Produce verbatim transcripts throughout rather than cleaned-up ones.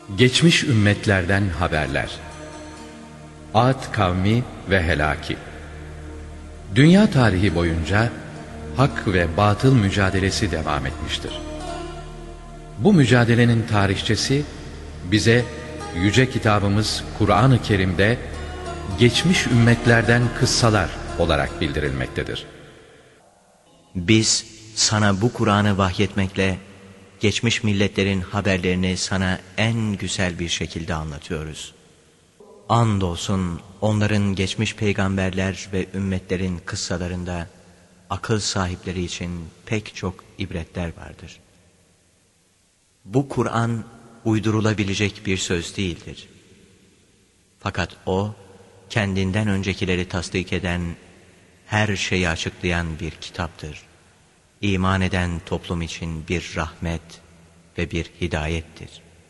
Geçmiş ümmetlerden haberler. Ad kavmi ve helaki. Dünya tarihi boyunca hak ve batıl mücadelesi devam etmiştir. Bu mücadelenin tarihçesi bize yüce kitabımız Kur'an-ı Kerim'de geçmiş ümmetlerden kıssalar olarak bildirilmektedir. Biz sana bu Kur'an'ı vahyetmekle geçmiş milletlerin haberlerini sana en güzel bir şekilde anlatıyoruz. Andolsun onların geçmiş peygamberler ve ümmetlerin kıssalarında akıl sahipleri için pek çok ibretler vardır. Bu Kur'an uydurulabilecek bir söz değildir. Fakat o, kendinden öncekileri tasdik eden, her şeyi açıklayan bir kitaptır. İman eden toplum için bir rahmet ve bir hidayettir.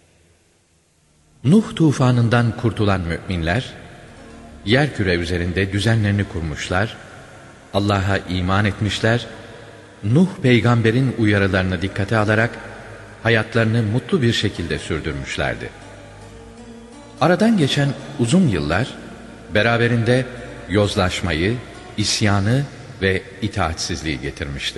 Nuh tufanından kurtulan müminler, yerküre üzerinde düzenlerini kurmuşlar, Allah'a iman etmişler, Nuh peygamberin uyarılarını dikkate alarak hayatlarını mutlu bir şekilde sürdürmüşlerdi. Aradan geçen uzun yıllar, beraberinde yozlaşmayı, isyanı ve itaatsizliği getirmişti.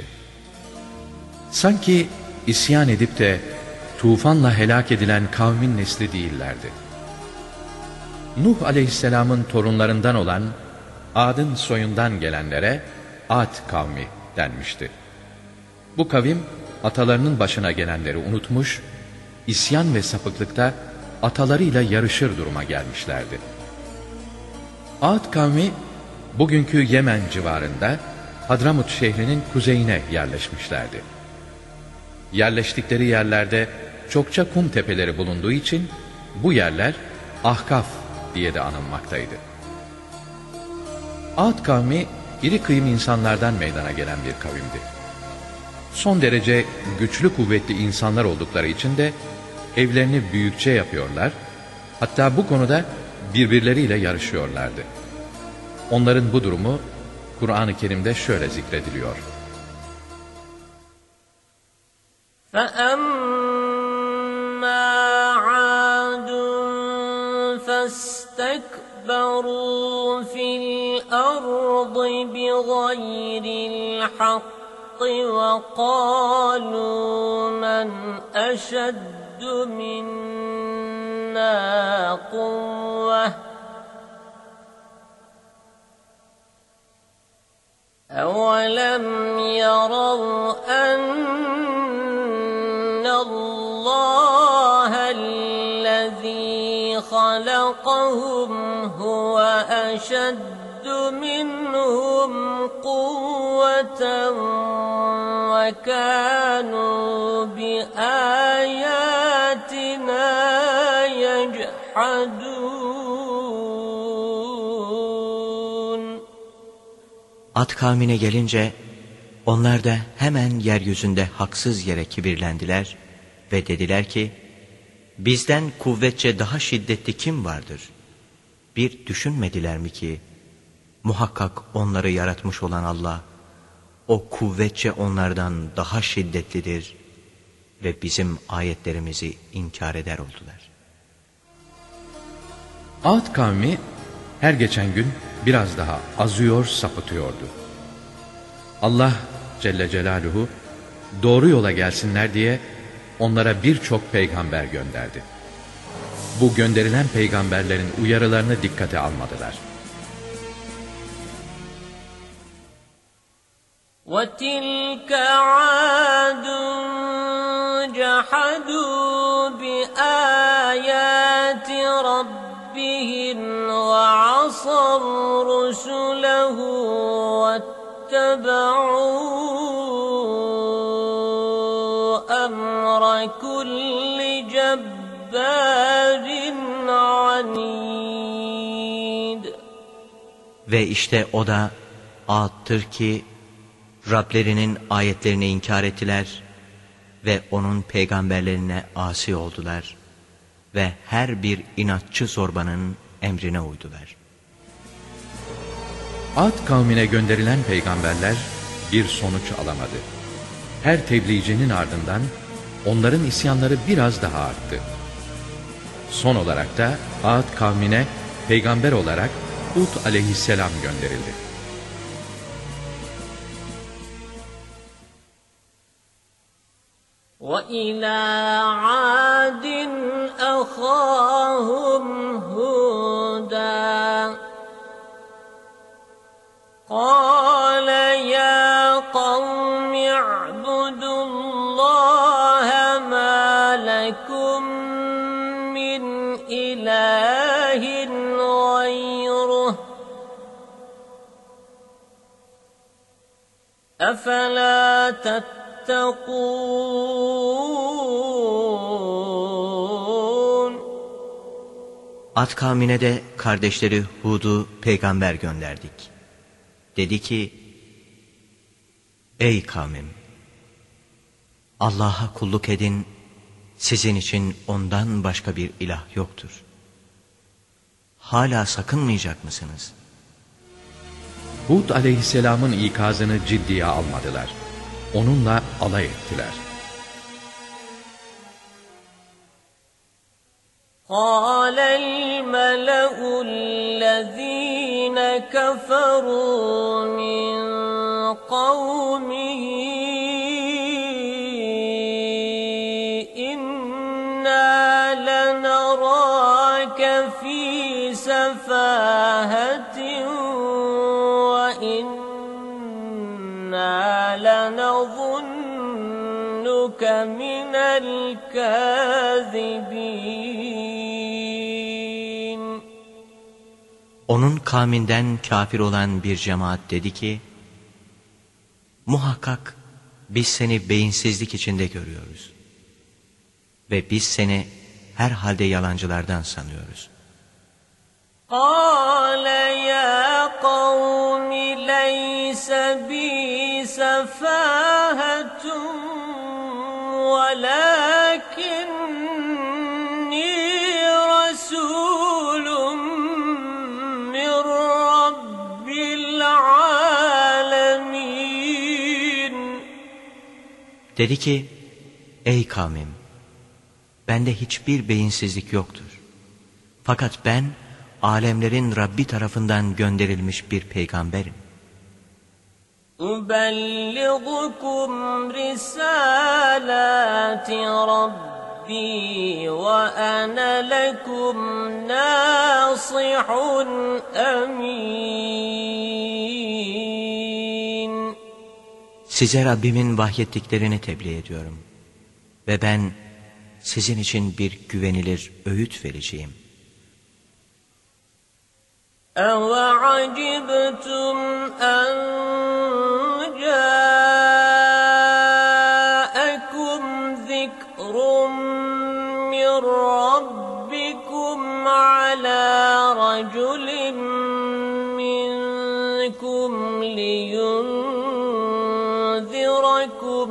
Sanki isyan edip de tufanla helak edilen kavmin nesli değillerdi. Nuh aleyhisselamın torunlarından olan Ad'ın soyundan gelenlere Ad kavmi denmişti. Bu kavim atalarının başına gelenleri unutmuş, isyan ve sapıklıkta atalarıyla yarışır duruma gelmişlerdi. Ad kavmi bugünkü Yemen civarında Hadramut şehrinin kuzeyine yerleşmişlerdi. Yerleştikleri yerlerde çokça kum tepeleri bulunduğu için bu yerler Ahkaf diye de anılmaktaydı. Ad kavmi iri kıyım insanlardan meydana gelen bir kavimdi. Son derece güçlü kuvvetli insanlar oldukları için de evlerini büyükçe yapıyorlar, hatta bu konuda birbirleriyle yarışıyorlardı. Onların bu durumu Kur'an-ı Kerim'de şöyle zikrediliyor. فَأَمَّا عَادٌ فَاسْتَكْبَرُوا فِي الْأَرْضِ بِغَيْرِ الْحَقِّ وَقَالُوا مَنْ أَشَدُّ مِنَّا قُوَّةً أَوَلَمْ يَرَوْا أَنَّ اللَّهَ الَّذِي خَلَقَهُمْ هُوَ أَشَدُّ مِنْهُمْ قُوَّةً وَكَانُوا بِآيَاتِنَا يَجْحَدُونَ. Ad kavmine gelince onlar da hemen yeryüzünde haksız yere kibirlendiler ve dediler ki, bizden kuvvetçe daha şiddetli kim vardır? Bir düşünmediler mi ki muhakkak onları yaratmış olan Allah o kuvvetçe onlardan daha şiddetlidir ve bizim ayetlerimizi inkar eder oldular. Ad kavmi her geçen gün biraz daha azıyor, sapıtıyordu. Allah Celle Celaluhu doğru yola gelsinler diye onlara birçok peygamber gönderdi. Bu gönderilen peygamberlerin uyarılarını dikkate almadılar. وَتِلْكَ عَادٌ جَحَدُوا بِآيَاتِ رَبِّهِمْ وَعَصَوْا رُسُلَهُ وَاتَّبَعُوا أَمْرَ كُلِّ جَبَّارٍ عَنِيدٍ. Ve işte o da Ad'tır ki Rablerinin ayetlerini inkar ettiler ve onun peygamberlerine asi oldular ve her bir inatçı zorbanın emrine uydular. Ad kavmine gönderilen peygamberler bir sonuç alamadı. Her tebliğcinin ardından onların isyanları biraz daha arttı. Son olarak da Ad kavmine peygamber olarak Hud aleyhisselam gönderildi. وَإِلَى عَادٍ أَخَاهُمْ هُودًا قَالَ يَا قَوْمِ اعْبُدُوا اللَّهَ مَا لَكُمْ مِنْ إِلَٰهٍ غَيْرُهُ أَفَلَا تَتَّقُونَ Ad kavmine de kardeşleri Hud'u peygamber gönderdik. Dedi ki, ey kavmim! Allah'a kulluk edin, sizin için ondan başka bir ilah yoktur. Hala sakınmayacak mısınız? Hud aleyhisselamın ikazını ciddiye almadılar. Onunla alay ettiler. قال الملأ الذين كفروا من قومه إنا لنراك في سفاهة وإنا لنظنك من الكاذبين. Onun kavminden kafir olan bir cemaat dedi ki, muhakkak biz seni beyinsizlik içinde görüyoruz ve biz seni herhalde yalancılardan sanıyoruz. قال يا قوم ليس بي سفاهة ولكني رسول من رب العالمين. Dedi ki, ey kavmim, bende hiçbir beyinsizlik yoktur. Fakat ben, alemlerin Rabbi tarafından gönderilmiş bir peygamberim. أُبَلِّغُكُمْ رِسَالَاتِ رَبِّي وَأَنَا لَكُمْ نَاصِحٌ أَمِينٌ. Size Rabbimin vahyettiklerini tebliğ ediyorum. Ve ben sizin için bir güvenilir öğüt vereceğim. أَوَعَجِبْتُمْ أَنْ جَاءَكُمْ ذِكْرٌ مِّنْ رَبِّكُمْ عَلَى رَجُلٍ مِّنْكُمْ لِيُنْذِرَكُمْ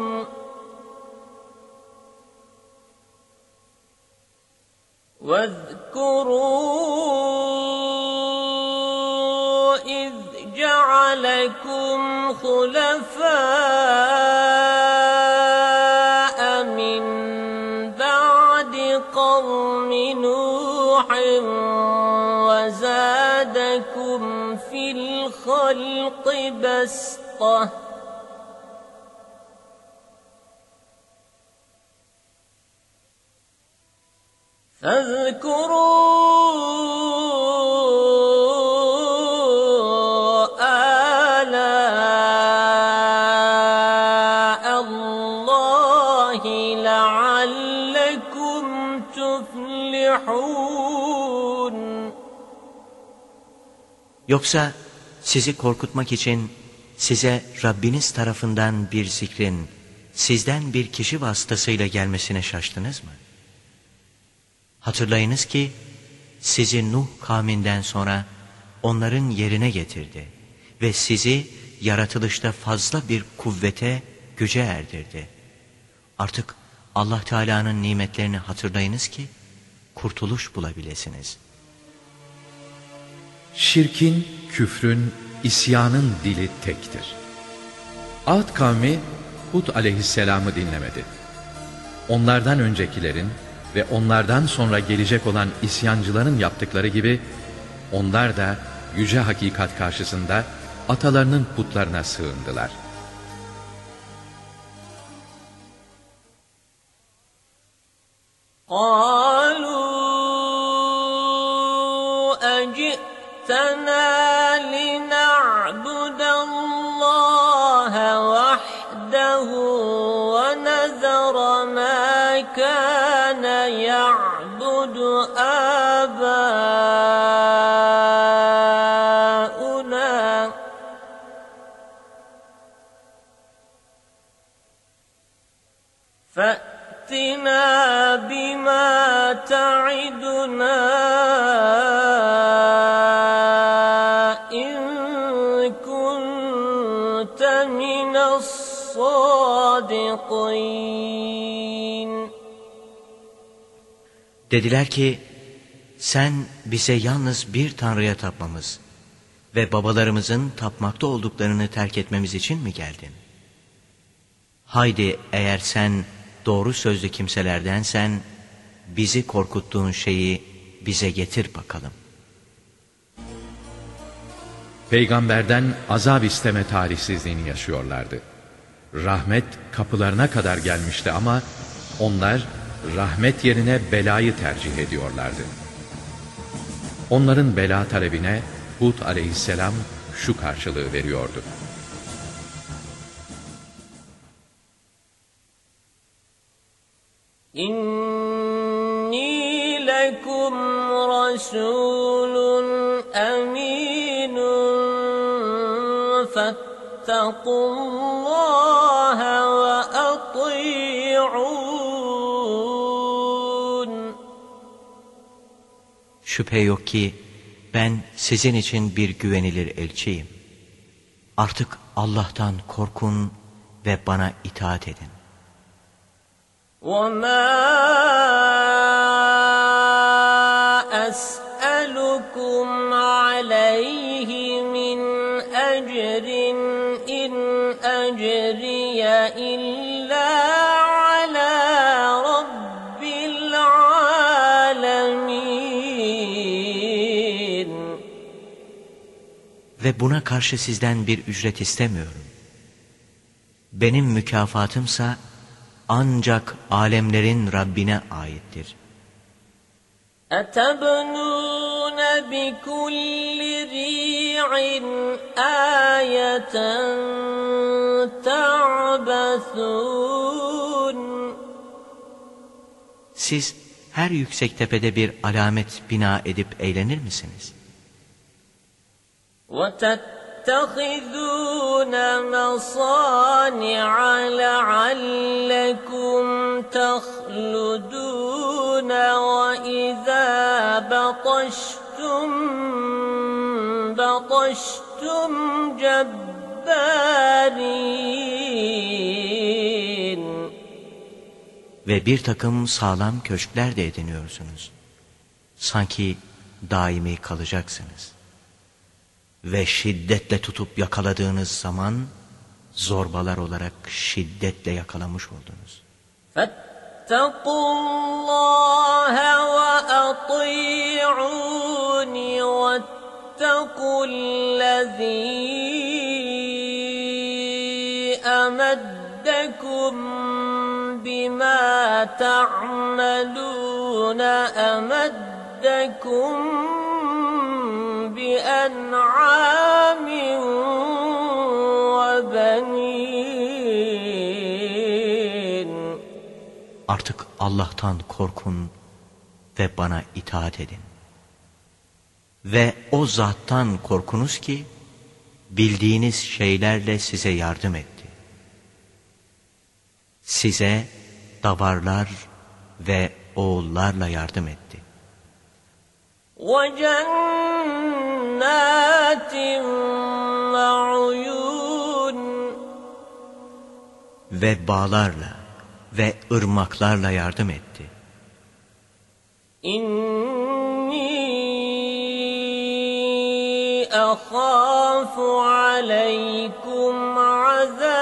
وَاذْكُرُوا إِذْ جَعَلَكُمْ خُلَفَاءَ مِنْ بَعْدِ قَوْمِ نُوحٍ وَزَادَكُمْ فِي الْخَلْقِ بَسْطَةً فاذكروا آلاء الله لعلكم تفلحون. Yoksa sizi korkutmak için size Rabbiniz tarafından bir zikrin sizden bir kişi vasıtasıyla gelmesine şaştınız mı? Hatırlayınız ki sizi Nuh kavminden sonra onların yerine getirdi ve sizi yaratılışta fazla bir kuvvete, güce erdirdi. Artık Allah Teala'nın nimetlerini hatırlayınız ki kurtuluş bulabilirsiniz. Şirkin, küfrün, isyanın dili tektir. Ad kavmi Hud aleyhisselamı dinlemedi. Onlardan öncekilerin ve onlardan sonra gelecek olan isyancıların yaptıkları gibi, onlar da yüce hakikat karşısında atalarının putlarına sığındılar. قالوا أجئتنا لنعبد الله وحده ونذر ما كان يعبد آباؤنا فأتنا بما تعدنا إن كنت من الصادقين. Dediler ki, sen bize yalnız bir Tanrı'ya tapmamız ve babalarımızın tapmakta olduklarını terk etmemiz için mi geldin? Haydi eğer sen doğru sözlü kimselerdensen, bizi korkuttuğun şeyi bize getir bakalım. Peygamberden azap isteme talihsizliğini yaşıyorlardı. Rahmet kapılarına kadar gelmişti ama onlar rahmet yerine belayı tercih ediyorlardı. Onların bela talebine Hud aleyhisselam şu karşılığı veriyordu: İnni lekum rasulun aminun fettakullaha ve ati'un. Şüphe yok ki ben sizin için bir güvenilir elçiyim. Artık Allah'tan korkun ve bana itaat edin. وَمَا أَسْأَلُكُمْ عَلَيْهِ مِنْ أَجْرٍ إِنْ أَجْرِيَ إِلَّا عَلَى رَبِّ الْعَالَمِينَ. Ve buna karşı sizden bir ücret istemiyorum. Benim mükafatımsa ancak alemlerin Rabbine aittir. أَتَبْنُونَ بِكُلِّ رِيعٍ آيَةً تَعْبَثُونَ. Siz her yüksek tepede bir alamet bina edip eğlenir misiniz? وَتَتَّخِذُونَ مَصَانِعَ لَعَلَّكُمْ تَخْلُدُونَ وَإِذَا بَطَشْتُمْ بَطَشْتُمْ جَبَّارِينَ. Ve bir takım sağlam köşkler de ediniyorsunuz. Sanki daimi kalacaksınız. Ve şiddetle tutup yakaladığınız zaman zorbalar olarak şiddetle yakalamış oldunuz. فَاتَّقُوا اللّٰهَ وَأَطِيعُونِ وَاتَّقُوا الَّذ۪ي أَمَدَّكُمْ بِمَا تَعْمَلُونَ أَمَدَّكُمْ بِأَنْعَامٍ وَبَنِينَ. Artık Allah'tan korkun ve bana itaat edin. Ve o zattan korkunuz ki bildiğiniz şeylerle size yardım etti. Size davarlar ve oğullarla yardım etti. وَجَنَّاتٍ وَعُيُونٍ. Ve bağlarla ve ırmaklarla yardım etti. İnni ahâfu aleykum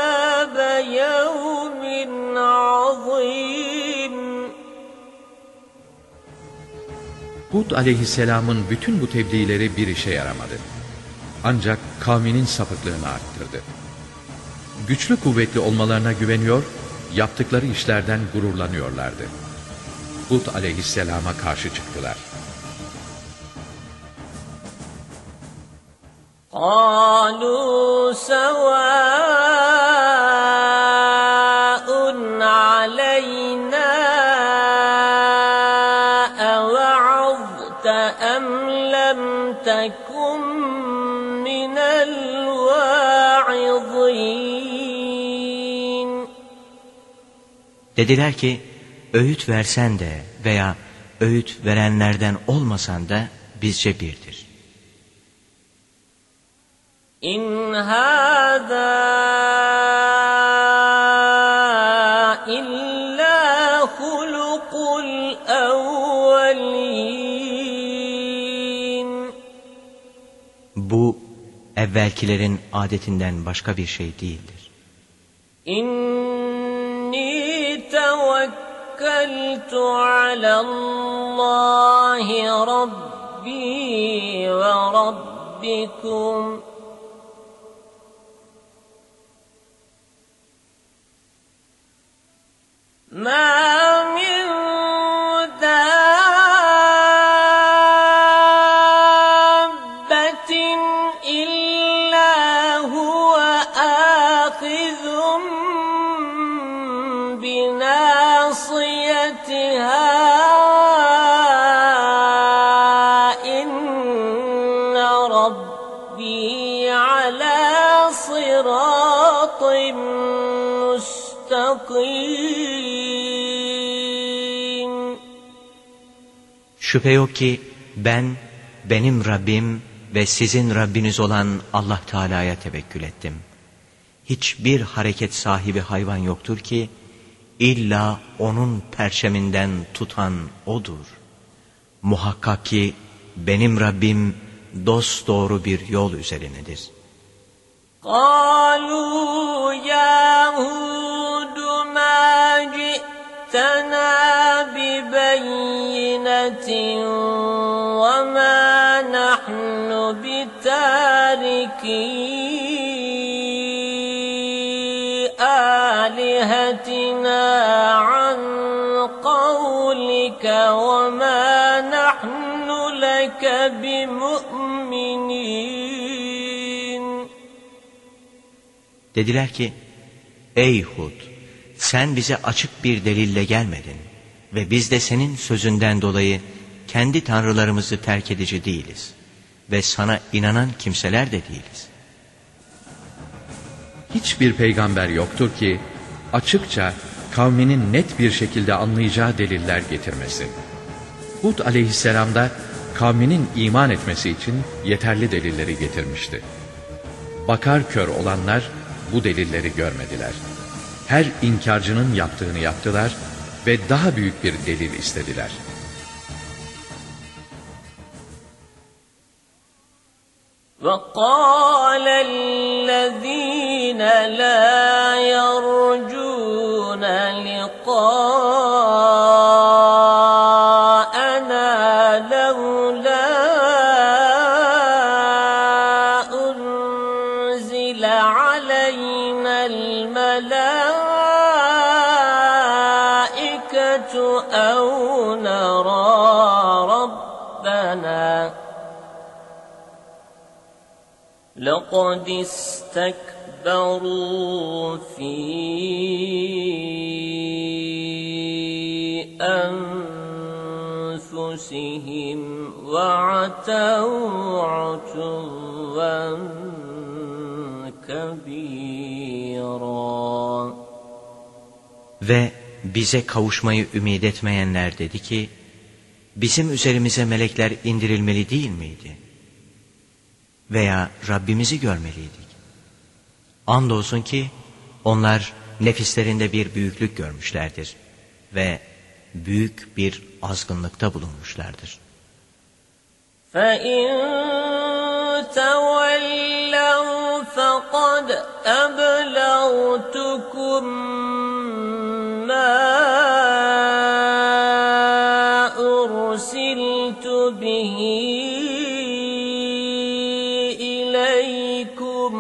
azâbe yevmin azîm. Hud aleyhisselamın bütün bu tebliğleri bir işe yaramadı. Ancak kavminin sapıklığını arttırdı. Güçlü kuvvetli olmalarına güveniyor, yaptıkları işlerden gururlanıyorlardı. Hud aleyhisselama karşı çıktılar. قَالُوا سَوَاءٌ عَلَيْنَا أَوَعَظْتَ أَمْ لَمْ تَكُنْ مِنَ الْوَاعِظِينَ Dediler ki, öğüt versen de veya öğüt verenlerden olmasan da bizce birdir. İn hâzâ illâ hulukul evvelîn. Bu, evvelkilerin adetinden başka bir şey değildir. İnni tevekkeltu alallâhi rabbi ve rabbikum. مَا مِنْ دَابَّةٍ إِلَّا هُوَ آخِذٌ بِنَاصِيَتِهَا إِنَّ رَبِّي عَلَى صِرَاطٍ مُسْتَقِيمٍ. Şüphe yok ki ben, benim Rabbim ve sizin Rabbiniz olan Allah Teala'ya tevekkül ettim. Hiçbir hareket sahibi hayvan yoktur ki, illa onun perçeminden tutan O'dur. Muhakkak ki benim Rabbim dosdoğru bir yol üzerinedir. قَالُوا يَا هُودُ مَا جِئْتَنَا بِبَيِّنَةٍ وَمَا نَحْنُ بِتَارِكِي آلِهَتِنَا عَنْ قَوْلِكَ وَمَا نَحْنُ لَكَ بِمُؤْمِنِينَ. Dediler ki, ey Hud, sen bize açık bir delille gelmedin ve biz de senin sözünden dolayı kendi tanrılarımızı terk edici değiliz ve sana inanan kimseler de değiliz. Hiçbir peygamber yoktur ki açıkça kavminin net bir şekilde anlayacağı deliller getirmesin. Hud aleyhisselam da kavminin iman etmesi için yeterli delilleri getirmişti. Bakar kör olanlar bu delilleri görmediler. Her inkarcının yaptığını yaptılar ve daha büyük bir delil istediler. وَقَالَ الَّذ۪ينَ لَا يَرْجُونَ لِقَاءَنَا لَوْلَا أُنْزِلَ عَلَيْنَا الْمَلَائِكَةُ أَوْ نَرَى رَبَّنَا لَقَدِ اسْتَكْبَرُوا فِي أَنفُسِهِمْ وَعَتَوْا عُتُوًّا كَبِيرًا. Ve bize kavuşmayı ümit etmeyenler dedi ki, bizim üzerimize melekler indirilmeli değil miydi? Veya Rabbimizi görmeliydik. Andolsun ki onlar nefislerinde bir büyüklük görmüşlerdir ve büyük bir azgınlıkta bulunmuşlardır. فَإِنْ تَوَلَّوْا فَقَدْ أَبْلَغْتُكُمْ مَا أُرْسِلْتُ أرسلت به إليكم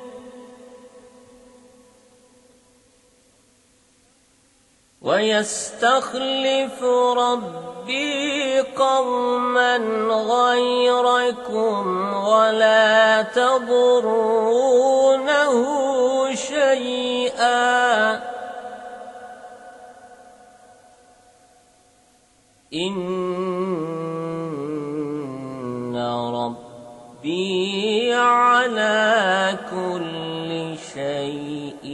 ويستخلف ربي قوما غيركم ولا تضرونه شيئا إن ربي على كل شيء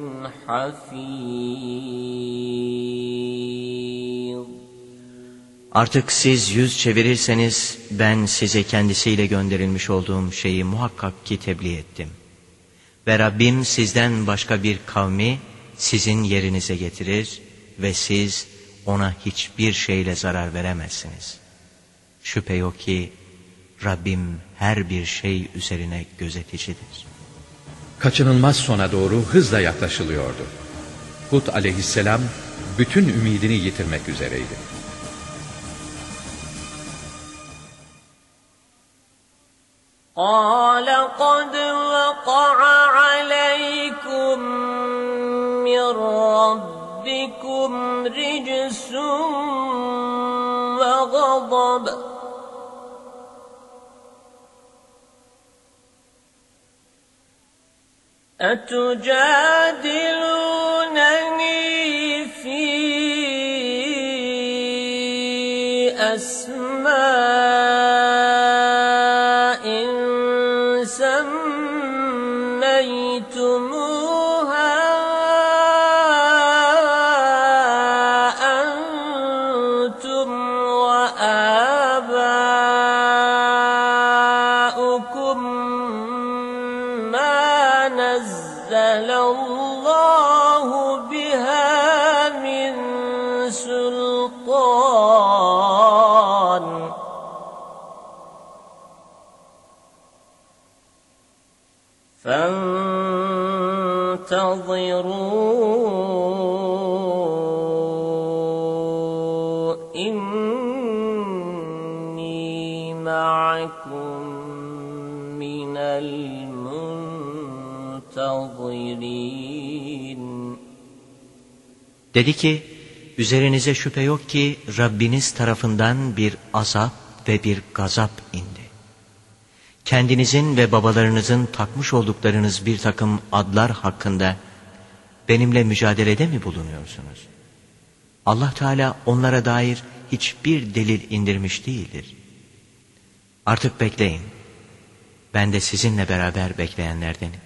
حفيظ. Artık siz yüz çevirirseniz ben size kendisiyle gönderilmiş olduğum şeyi muhakkak ki tebliğ ettim. Ve Rabbim sizden başka bir kavmi sizin yerinize getirir ve siz ona hiçbir şeyle zarar veremezsiniz. Şüphe yok ki Rabbim her bir şey üzerine gözeticidir. Kaçınılmaz sona doğru hızla yaklaşılıyordu. Hud aleyhisselam bütün ümidini yitirmek üzereydi. قال قد وقع عليكم من ربكم رجس وغضب أتجادلونني في أسماء سميتموها أنتم وآباؤكم ما نزل الله بها من سلطان فانتظروا إني معكم من المنتظرين. Dedi ki, üzerinize şüphe yok ki Rabbiniz tarafından bir azap ve bir gazap indi. Kendinizin ve babalarınızın takmış olduklarınız bir takım adlar hakkında benimle mücadelede mi bulunuyorsunuz? Allah Teala onlara dair hiçbir delil indirmiş değildir. Artık bekleyin. Ben de sizinle beraber bekleyenlerdenim.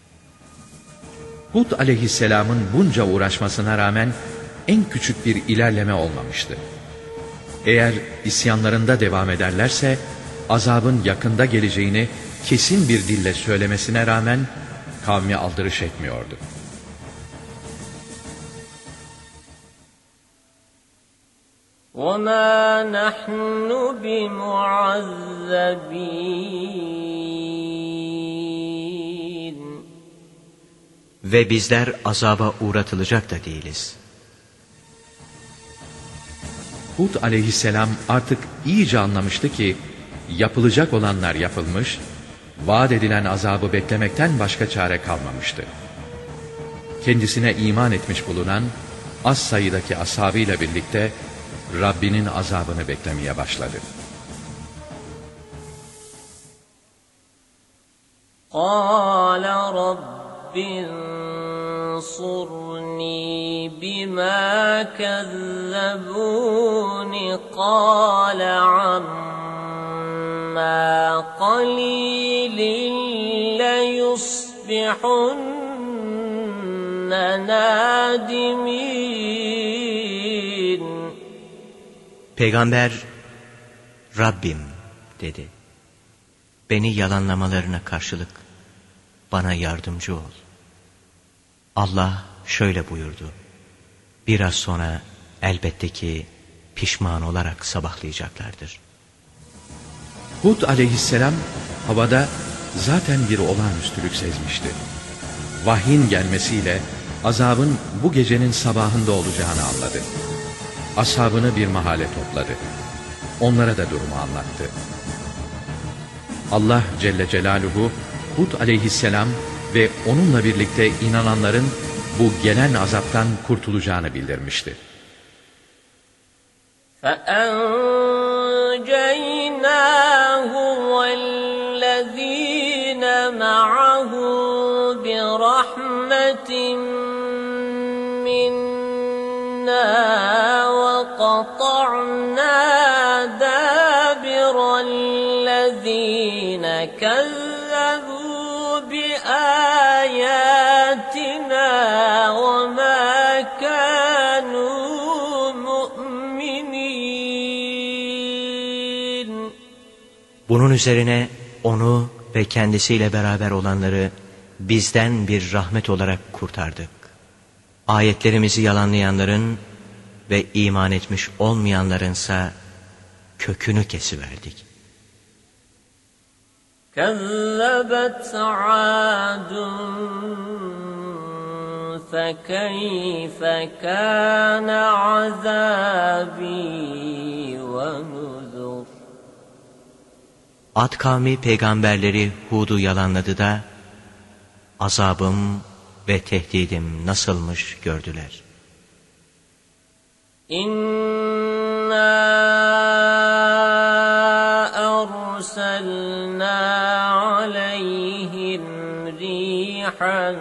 Hud aleyhisselamın bunca uğraşmasına rağmen en küçük bir ilerleme olmamıştı. Eğer isyanlarında devam ederlerse azabın yakında geleceğini kesin bir dille söylemesine rağmen kavmi aldırış etmiyordu. وَمَا نَحْنُ بِمُعَذَّبِينَ. Ve bizler azaba uğratılacak da değiliz. Hud aleyhisselam artık iyice anlamıştı ki yapılacak olanlar yapılmış, vaat edilen azabı beklemekten başka çare kalmamıştı. Kendisine iman etmiş bulunan az sayıdaki ashabıyla birlikte Rabbinin azabını beklemeye başladı. قَالَ رَبِّ انصُرْنِي بِمَا كَذَّبُونِ قَالَ عَمَّا قَلِيلٍ لَيُصْبِحُنَّ نَادِمِينَ. Peygamber, Rabbim dedi. Beni yalanlamalarına karşılık bana yardımcı ol. Allah şöyle buyurdu. Biraz sonra elbette ki pişman olarak sabahlayacaklardır. Hud aleyhisselam havada zaten bir olağanüstülük sezmişti. Vahyin gelmesiyle azabın bu gecenin sabahında olacağını anladı. Ashabını bir mahale topladı. onlara da durumu anlattı. Allah Celle Celaluhu Hud aleyhisselam ve onunla birlikte inananların bu gelen azaptan kurtulacağını bildirmişti. فَأَنْجَيْنَاهُ وَالَّذِينَ مَعَهُ بِرَحْمَةٍ مِنَّا وَقَطَعْنَا دَابِرَ الَّذِينَ كَذَّبُوا بِآيَاتِنَا وَمَا كَانُوا مُؤْمِنِينَ. Bunun üzerine onu ve kendisiyle beraber olanları bizden bir rahmet olarak kurtardık. Ayetlerimizi yalanlayanların ve iman etmiş olmayanlarınsa kökünü kesiverdik. كَذَّبَتْ عَادٌ فَكَيْفَ كَانَ عَذَابِي وَنُذُرِ. Ad kavmi peygamberleri Hud'u yalanladı da azabım ve tehdidim nasılmış gördüler. İnna arsalna aleyhim rihan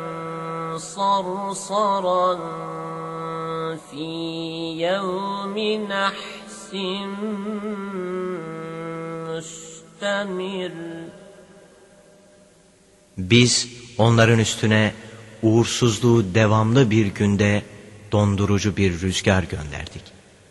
sarsaran fi yevmi nahsin mustamir. Biz onların üstüne uğursuzluğu devamlı bir günde dondurucu bir rüzgar gönderdik.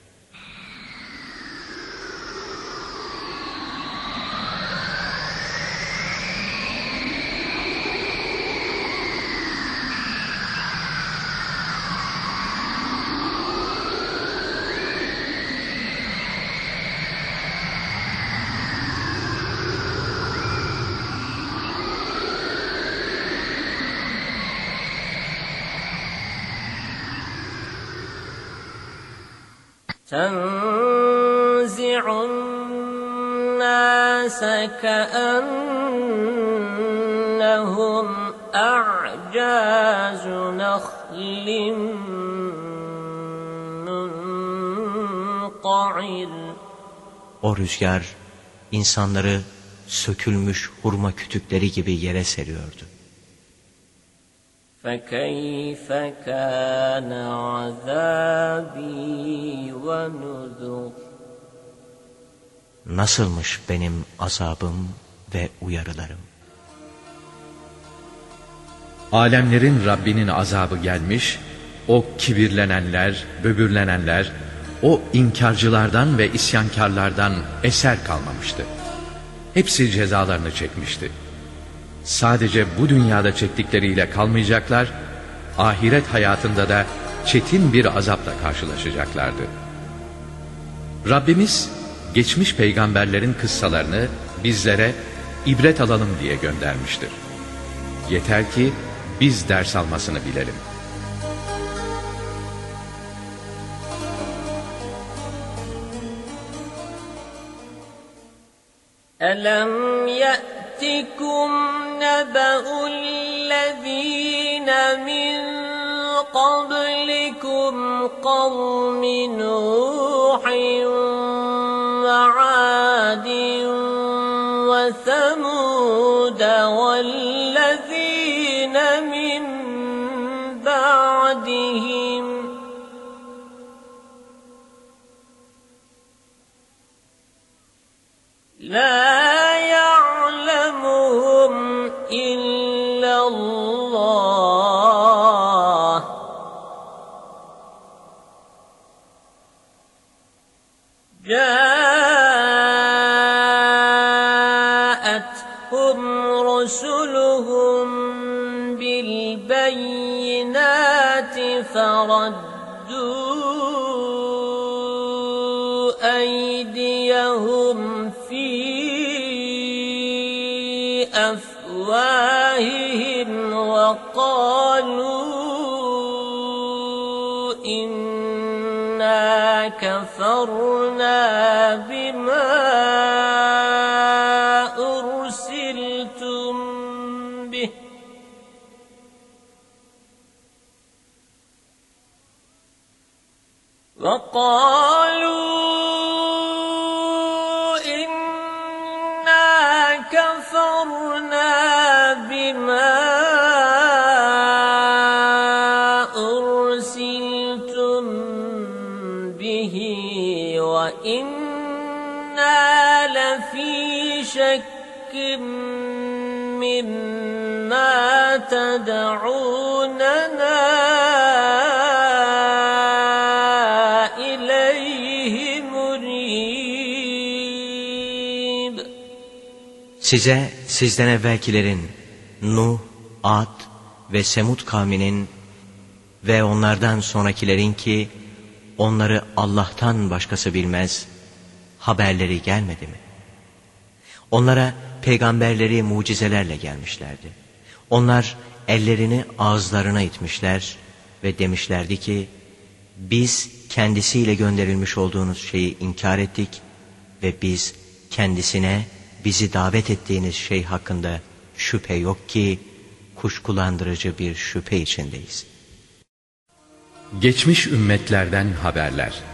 تنزع الناس كأنهم أعجاز نخل منقعر. O rüzgar insanları sökülmüş hurma kütükleri gibi yere seriyordu. فَكَيْفَ كَانَ عَذَابِي وَنُذُرِ. Nasılmış benim azabım ve uyarılarım? Alemlerin Rabbinin azabı gelmiş, o kibirlenenler, böbürlenenler, o inkarcılardan ve isyankarlardan eser kalmamıştı. Hepsi cezalarını çekmişti. Sadece bu dünyada çektikleriyle kalmayacaklar, ahiret hayatında da çetin bir azapla karşılaşacaklardı. Rabbimiz geçmiş peygamberlerin kıssalarını bizlere ibret alalım diye göndermiştir. Yeter ki biz ders almasını bilelim. أَلَمْ يَأْتِكُمْ نَبَأُ الَّذِينَ مِنْ قَبْلِكُمْ قَوْمِ نُوحٍ وَعَادٍ وَثَمُودَ وَالَّذِينَ مِنْ بَعْدِهِمْ لَا يَعْلَمُهُمْ إِلَّا اللَّهُ جَاءَتْهُمْ رُسُلُهُم بِالْبَيِّنَاتِ فَرَدُّوا أَيْدِيَهُمْ في أفواههم وقالوا إنا كفرنا وقالوا إنا كفرنا بما أرسلتم به وإنا لفي شك مما تدعوننا إليه مريب. Size sizden evvelkilerin Nuh, Ad ve Semud kavminin ve onlardan sonrakilerin ki onları Allah'tan başkası bilmez, haberleri gelmedi mi? Onlara peygamberleri mucizelerle gelmişlerdi. Onlar ellerini ağızlarına itmişler ve demişlerdi ki, biz kendisiyle gönderilmiş olduğunuz şeyi inkar ettik ve biz kendisine bizi davet ettiğiniz şey hakkında şüphe yok ki kuşkulandırıcı bir şüphe içindeyiz. Geçmiş ümmetlerden haberler.